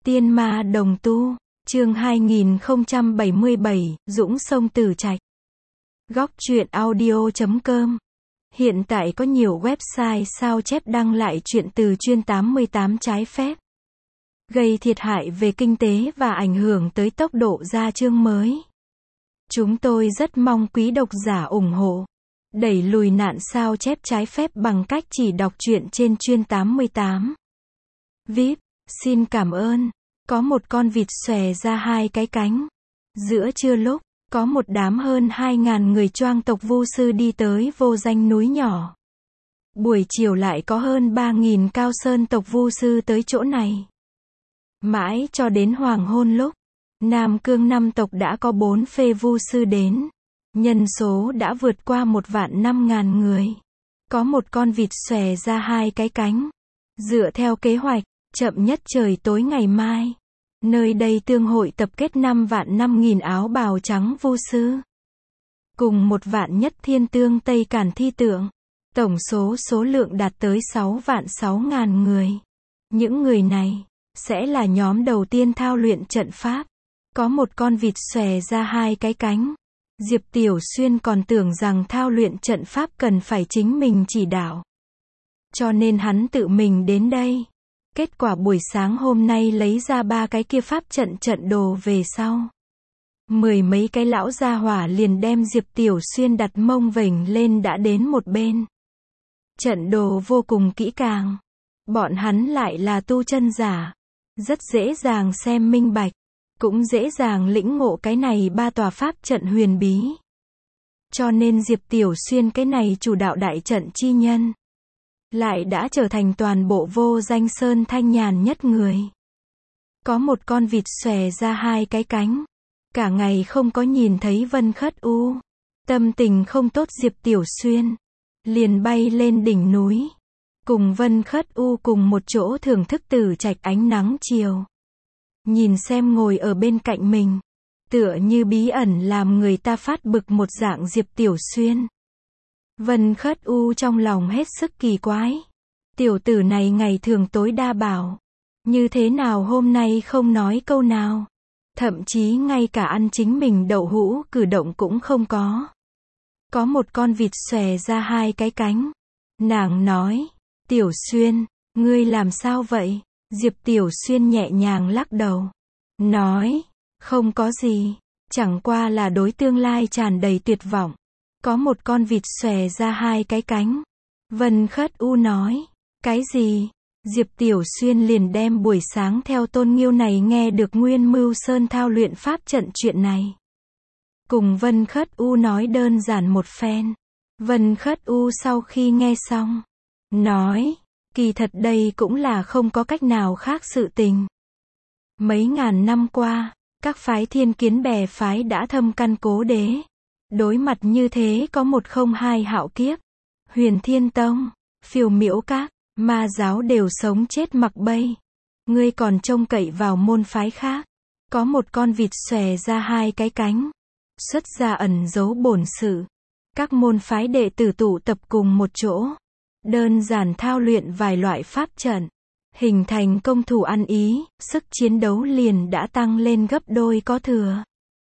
Tiên ma đồng tu, chương 2077, Dũng sông Tử Trạch. Góc truyện audio.com. Hiện tại có nhiều website sao chép đăng lại truyện từ chuyên 88 trái phép, gây thiệt hại về kinh tế và ảnh hưởng tới tốc độ ra chương mới. Chúng tôi rất mong quý độc giả ủng hộ, đẩy lùi nạn sao chép trái phép bằng cách chỉ đọc truyện trên chuyên 88. VIP, xin cảm ơn. Có một con vịt xòe ra hai cái cánh. Giữa trưa lúc, có một đám hơn 2.000 người choang tộc Vu sư đi tới vô danh núi nhỏ. Buổi chiều lại có hơn 3.000 cao sơn tộc Vu sư tới chỗ này. Mãi cho đến hoàng hôn lúc, Nam Cương 5 tộc đã có 4 phê Vu sư đến. Nhân số đã vượt qua 1.500.000 người. Có một con vịt xòe ra hai cái cánh. Dựa theo kế hoạch, chậm nhất trời tối ngày mai, nơi đây tương hội tập kết 5.005.000 áo bào trắng Vu sư, cùng 1.000.000 nhất thiên tương Tây Cản thi tượng. Tổng số lượng đạt tới 6.600.000 người. Những người này sẽ là nhóm đầu tiên thao luyện trận pháp. Có một con vịt xòe ra hai cái cánh. Diệp Tiểu Xuyên còn tưởng rằng thao luyện trận pháp cần phải chính mình chỉ đạo, cho nên hắn tự mình đến đây. Kết quả buổi sáng hôm nay lấy ra 3 cái kia pháp trận đồ về sau, 10 mấy cái lão gia hỏa liền đem Diệp Tiểu Xuyên đặt mông vểnh lên đã đến một bên. Trận đồ vô cùng kỹ càng. Bọn hắn lại là tu chân giả, rất dễ dàng xem minh bạch, cũng dễ dàng lĩnh ngộ cái này 3 tòa pháp trận huyền bí. Cho nên Diệp Tiểu Xuyên cái này chủ đạo đại trận chi nhân, lại đã trở thành toàn bộ vô danh sơn thanh nhàn nhất người. Có một con vịt xòe ra hai cái cánh. Cả ngày không có nhìn thấy Vân Khất U. Tâm tình không tốt Diệp Tiểu Xuyên liền bay lên đỉnh núi, cùng Vân Khất U cùng một chỗ thưởng thức Tử Trạch ánh nắng chiều. Nhìn xem ngồi ở bên cạnh mình, tựa như bí ẩn làm người ta phát bực một dạng Diệp Tiểu Xuyên. Vân Khất U trong lòng hết sức kỳ quái. Tiểu tử này ngày thường tối đa bảo, như thế nào hôm nay không nói câu nào. Thậm chí ngay cả ăn chính mình đậu hũ cử động cũng không có. Có một con vịt xòe ra hai cái cánh. Nàng nói, Tiểu Xuyên, ngươi làm sao vậy? Diệp Tiểu Xuyên nhẹ nhàng lắc đầu, nói, không có gì, chẳng qua là đối tương lai tràn đầy tuyệt vọng. Có một con vịt xòe ra hai cái cánh. Vân Khất U nói, cái gì? Diệp Tiểu Xuyên liền đem buổi sáng theo Tôn Nghiêu này nghe được Nguyên Mưu Sơn thao luyện pháp trận chuyện này, cùng Vân Khất U nói đơn giản một phen. Vân Khất U sau khi nghe xong, nói, kỳ thật đây cũng là không có cách nào khác sự tình. Mấy ngàn năm qua, các phái thiên kiến bè phái đã thâm căn cố đế. Đối mặt như thế có 102 hạo kiếp, Huyền Thiên Tông, Phiêu Miễu Các, Ma giáo đều sống chết mặc bay. Ngươi còn trông cậy vào môn phái khác? Có một con vịt xòe ra hai cái cánh, xuất ra ẩn giấu bổn sự. Các môn phái đệ tử tụ tập cùng một chỗ, đơn giản thao luyện vài loại pháp trận, hình thành công thủ ăn ý, sức chiến đấu liền đã tăng lên gấp đôi có thừa.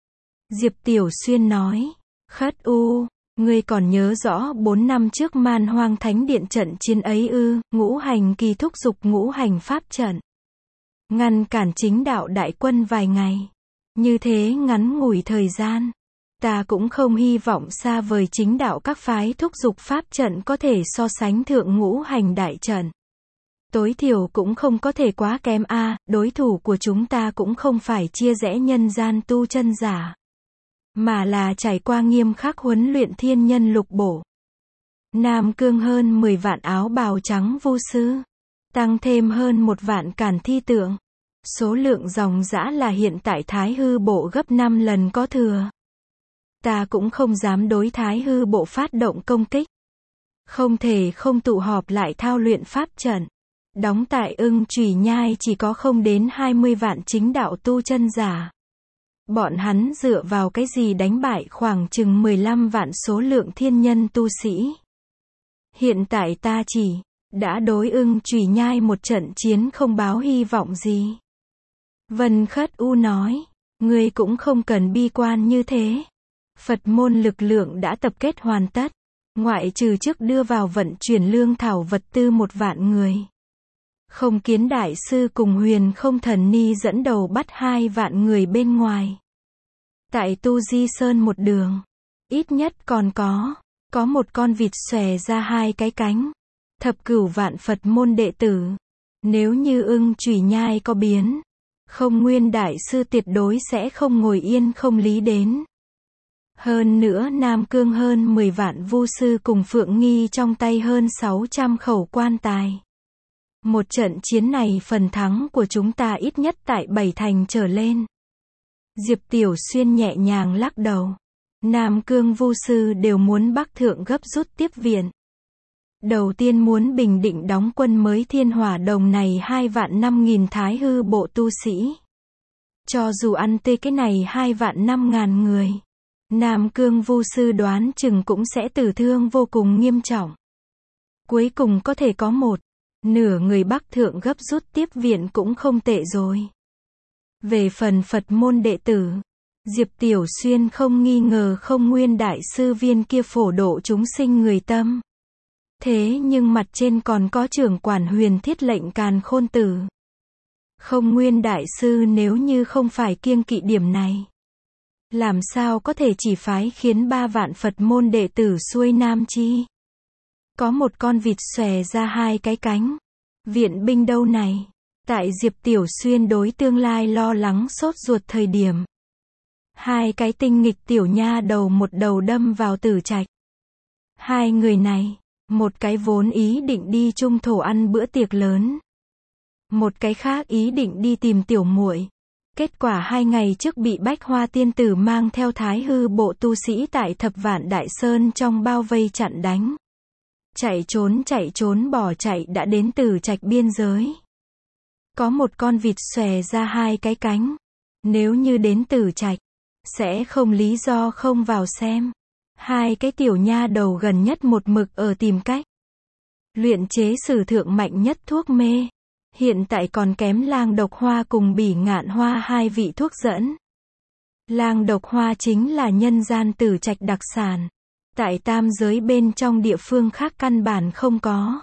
Diệp Tiểu Xuyên nói, Khất U, ngươi còn nhớ rõ 4 năm trước Man Hoang Thánh Điện trận chiến ấy ư? Ngũ hành kỳ thúc giục ngũ hành pháp trận, ngăn cản chính đạo đại quân vài ngày. Như thế ngắn ngủi thời gian, ta cũng không hy vọng xa vời chính đạo các phái thúc giục pháp trận có thể so sánh thượng ngũ hành đại trận. Tối thiểu cũng không có thể quá kém a. Đối thủ của chúng ta cũng không phải chia rẽ nhân gian tu chân giả, mà là trải qua nghiêm khắc huấn luyện thiên nhân lục bổ. Nam Cương hơn 10 vạn áo bào trắng Vu sư, tăng thêm hơn 1.000.000 cản thi tượng. Số lượng dòng dã là hiện tại Thái Hư bộ gấp 5 lần có thừa. Ta cũng không dám đối Thái Hư bộ phát động công kích. Không thể không tụ họp lại thao luyện pháp trận. Đóng tại Ưng Chủy Nhai chỉ có không đến 20 vạn chính đạo tu chân giả. Bọn hắn dựa vào cái gì đánh bại khoảng chừng 15 vạn số lượng thiên nhân tu sĩ? Hiện tại ta chỉ đã đối Ưng Chủy Nhai một trận chiến không báo hy vọng gì. Vân Khất U nói, ngươi cũng không cần bi quan như thế. Phật môn lực lượng đã tập kết hoàn tất, ngoại trừ trước đưa vào vận chuyển lương thảo vật tư 1 vạn người. Không Kiến đại sư cùng Huyền Không Thần Ni dẫn đầu bắt 2 vạn người bên ngoài. Tại Tu Di Sơn một đường, ít nhất còn có một con vịt xòe ra 2 cái cánh. Thập cửu vạn Phật môn đệ tử. Nếu như Ưng Chủy Nhai có biến, Không Nguyên đại sư tuyệt đối sẽ không ngồi yên không lý đến. Hơn nữa Nam Cương hơn 10 vạn vu sư cùng Phượng Nghi trong tay hơn 600 khẩu quan tài. Một trận chiến này phần thắng của chúng ta ít nhất tại 7 thành trở lên. Diệp Tiểu Xuyên nhẹ nhàng lắc đầu. Nam Cương vu sư đều muốn Bắc Thượng gấp rút tiếp viện. Đầu tiên muốn bình định đóng quân mới Thiên Hỏa Đồng này 2.500.000 Thái Hư bộ tu sĩ. Cho dù ăn tê cái này 2.500.000 người, Nam Cương vu sư đoán chừng cũng sẽ tử thương vô cùng nghiêm trọng. Cuối cùng có thể có nửa người Bắc Thượng gấp rút tiếp viện cũng không tệ rồi. Về phần Phật môn đệ tử, Diệp Tiểu Xuyên không nghi ngờ Không Nguyên đại sư viên kia phổ độ chúng sinh người tâm. Thế nhưng mặt trên còn có trưởng quản Huyền Thiết lệnh Càn Khôn Tử. Không Nguyên đại sư nếu như không phải kiêng kỵ điểm này, làm sao có thể chỉ phái khiến 3 vạn Phật môn đệ tử xuôi Nam chi? Có một con vịt xòe ra 2 cái cánh. Viện binh đâu này? Tại Diệp Tiểu Xuyên đối tương lai lo lắng sốt ruột thời điểm, 2 cái tinh nghịch tiểu nha đầu một đầu đâm vào Tử Trạch. 2 người này, một cái vốn ý định đi Trung Thổ ăn bữa tiệc lớn, một cái khác ý định đi tìm tiểu muội. Kết quả 2 ngày trước bị Bách Hoa tiên tử mang theo Thái Hư bộ tu sĩ tại Thập Vạn Đại Sơn trong bao vây chặn đánh. Chạy trốn bỏ chạy đã đến Tử Trạch biên giới. Có một con vịt xòe ra 2 cái cánh. Nếu như đến Tử Trạch, sẽ không lý do không vào xem. 2 cái tiểu nha đầu gần nhất một mực ở tìm cách luyện chế sử thượng mạnh nhất thuốc mê. Hiện tại còn kém lang độc hoa cùng bỉ ngạn hoa 2 vị thuốc dẫn. Lang độc hoa chính là nhân gian Tử Trạch đặc sản. Tại tam giới bên trong địa phương khác căn bản không có.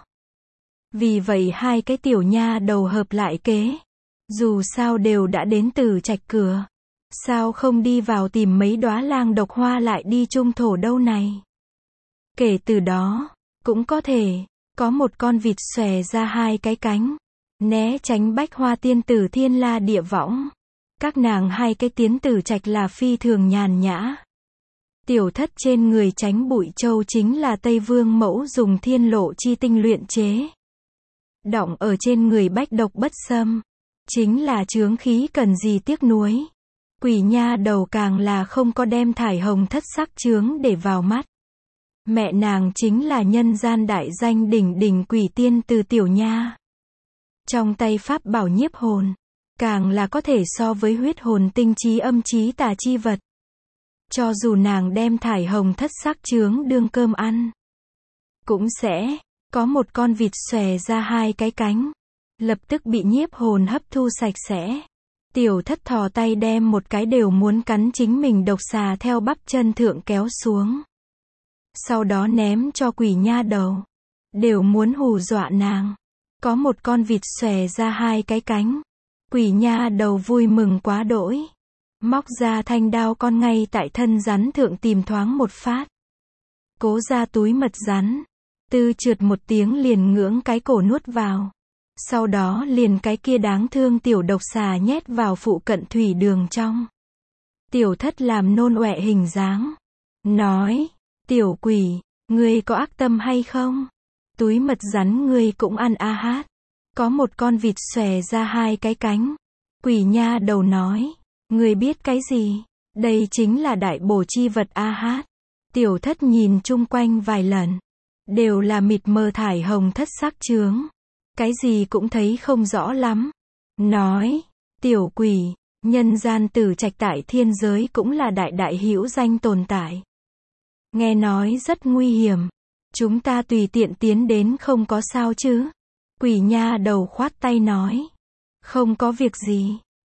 Vì vậy 2 cái tiểu nha đầu hợp lại kế. Dù sao đều đã đến Tử Trạch cửa. Sao không đi vào tìm mấy đóa lang độc hoa lại đi Trung Thổ đâu này? Kể từ đó, cũng có thể, có một con vịt xòe ra 2 cái cánh. Né tránh Bách Hoa tiên tử thiên la địa võng. Các nàng 2 cái tiến Tử Trạch là phi thường nhàn nhã. Tiểu thất trên người tránh bụi châu chính là Tây Vương mẫu dùng thiên lộ chi tinh luyện chế. Đọng ở trên người bách độc bất xâm. Chính là chướng khí cần gì tiếc nuối. Quỷ nha đầu càng là không có đem thải hồng thất sắc chướng để vào mắt. Mẹ nàng chính là nhân gian đại danh đỉnh đỉnh quỷ tiên từ tiểu nha. Trong tay pháp bảo nhiếp hồn, càng là có thể so với huyết hồn tinh trí âm trí tà chi vật. Cho dù nàng đem thải hồng thất sắc chướng đương cơm ăn, cũng sẽ có một con vịt xòe ra 2 cái cánh, lập tức bị nhiếp hồn hấp thu sạch sẽ. Tiểu thất thò tay đem một cái đều muốn cắn chính mình độc xà theo bắp chân thượng kéo xuống. Sau đó ném cho quỷ nha đầu. Đều muốn hù dọa nàng. Có một con vịt xòe ra 2 cái cánh. Quỷ nha đầu vui mừng quá đỗi. Móc ra thanh đao con ngay tại thân rắn thượng tìm thoáng một phát. Cố ra túi mật rắn. Tư trượt một tiếng liền ngưỡng cái cổ nuốt vào. Sau đó liền cái kia đáng thương tiểu độc xà nhét vào phụ cận thủy đường trong. Tiểu thất làm nôn ọe hình dáng. Nói, tiểu quỷ, ngươi có ác tâm hay không? Túi mật rắn ngươi cũng ăn a hát. Có một con vịt xòe ra 2 cái cánh. Quỷ nha đầu nói, ngươi biết cái gì? Đây chính là đại bổ chi vật a hát. Tiểu thất nhìn chung quanh vài lần. Đều là mịt mờ thải hồng thất sắc chướng. Cái gì cũng thấy không rõ lắm. Nói, tiểu quỷ, nhân gian Tử Trạch tại thiên giới cũng là đại đại hữu danh tồn tại. Nghe nói rất nguy hiểm. Chúng ta tùy tiện tiến đến không có sao chứ? Quỷ nha đầu khoát tay nói. Không có việc gì.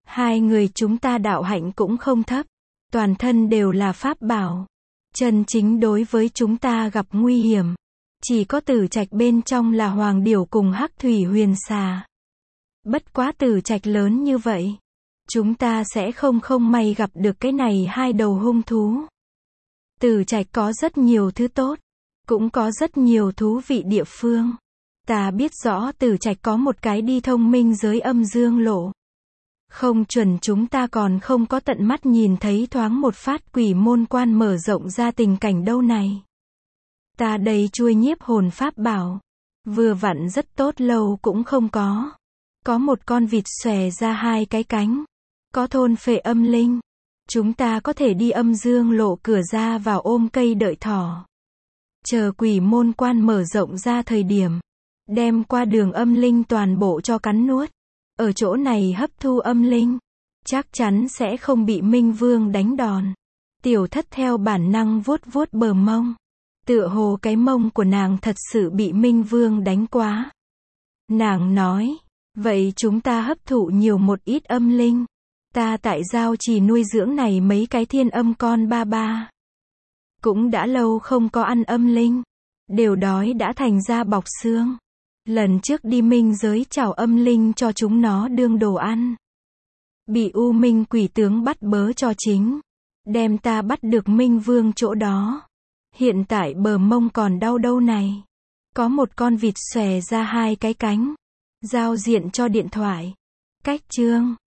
Hai người chúng ta đạo hạnh cũng không thấp. Toàn thân đều là pháp bảo. Chân chính đối với chúng ta gặp nguy hiểm. Chỉ có Tử Trạch bên trong là Hoàng Điểu cùng Hắc Thủy Huyền Xà. Bất quá Tử Trạch lớn như vậy. Chúng ta sẽ không may gặp được cái này hai đầu hung thú. Tử Trạch có rất nhiều thứ tốt. Cũng có rất nhiều thú vị địa phương. Ta biết rõ Tử Trạch có một cái đi thông minh giới âm dương lộ. Không chuẩn chúng ta còn không có tận mắt nhìn thấy thoáng một phát quỷ môn quan mở rộng ra tình cảnh đâu này. Ta đây chuôi nhiếp hồn pháp bảo. Vừa vặn rất tốt lâu cũng không có. Có một con vịt xòe ra hai cái cánh. Có thôn phệ âm linh. Chúng ta có thể đi âm dương lộ cửa ra vào ôm cây đợi thỏ. Chờ quỷ môn quan mở rộng ra thời điểm. Đem qua đường âm linh toàn bộ cho cắn nuốt. Ở chỗ này hấp thu âm linh. Chắc chắn sẽ không bị Minh Vương đánh đòn. Tiểu Thất theo bản năng vuốt vuốt bờ mông. Tựa hồ cái mông của nàng thật sự bị Minh Vương đánh quá. Nàng nói, vậy chúng ta hấp thụ nhiều một ít âm linh. Ta tại giao chỉ nuôi dưỡng này mấy cái thiên âm con ba. Cũng đã lâu không có ăn âm linh. Đều đói đã thành ra bọc xương. Lần trước đi minh giới chào âm linh cho chúng nó đương đồ ăn. Bị U Minh quỷ tướng bắt bớ cho chính. Đem ta bắt được Minh Vương chỗ đó. Hiện tại bờ mông còn đau đâu này. Có một con vịt xòe ra hai cái cánh. Giao diện cho điện thoại. Cách chương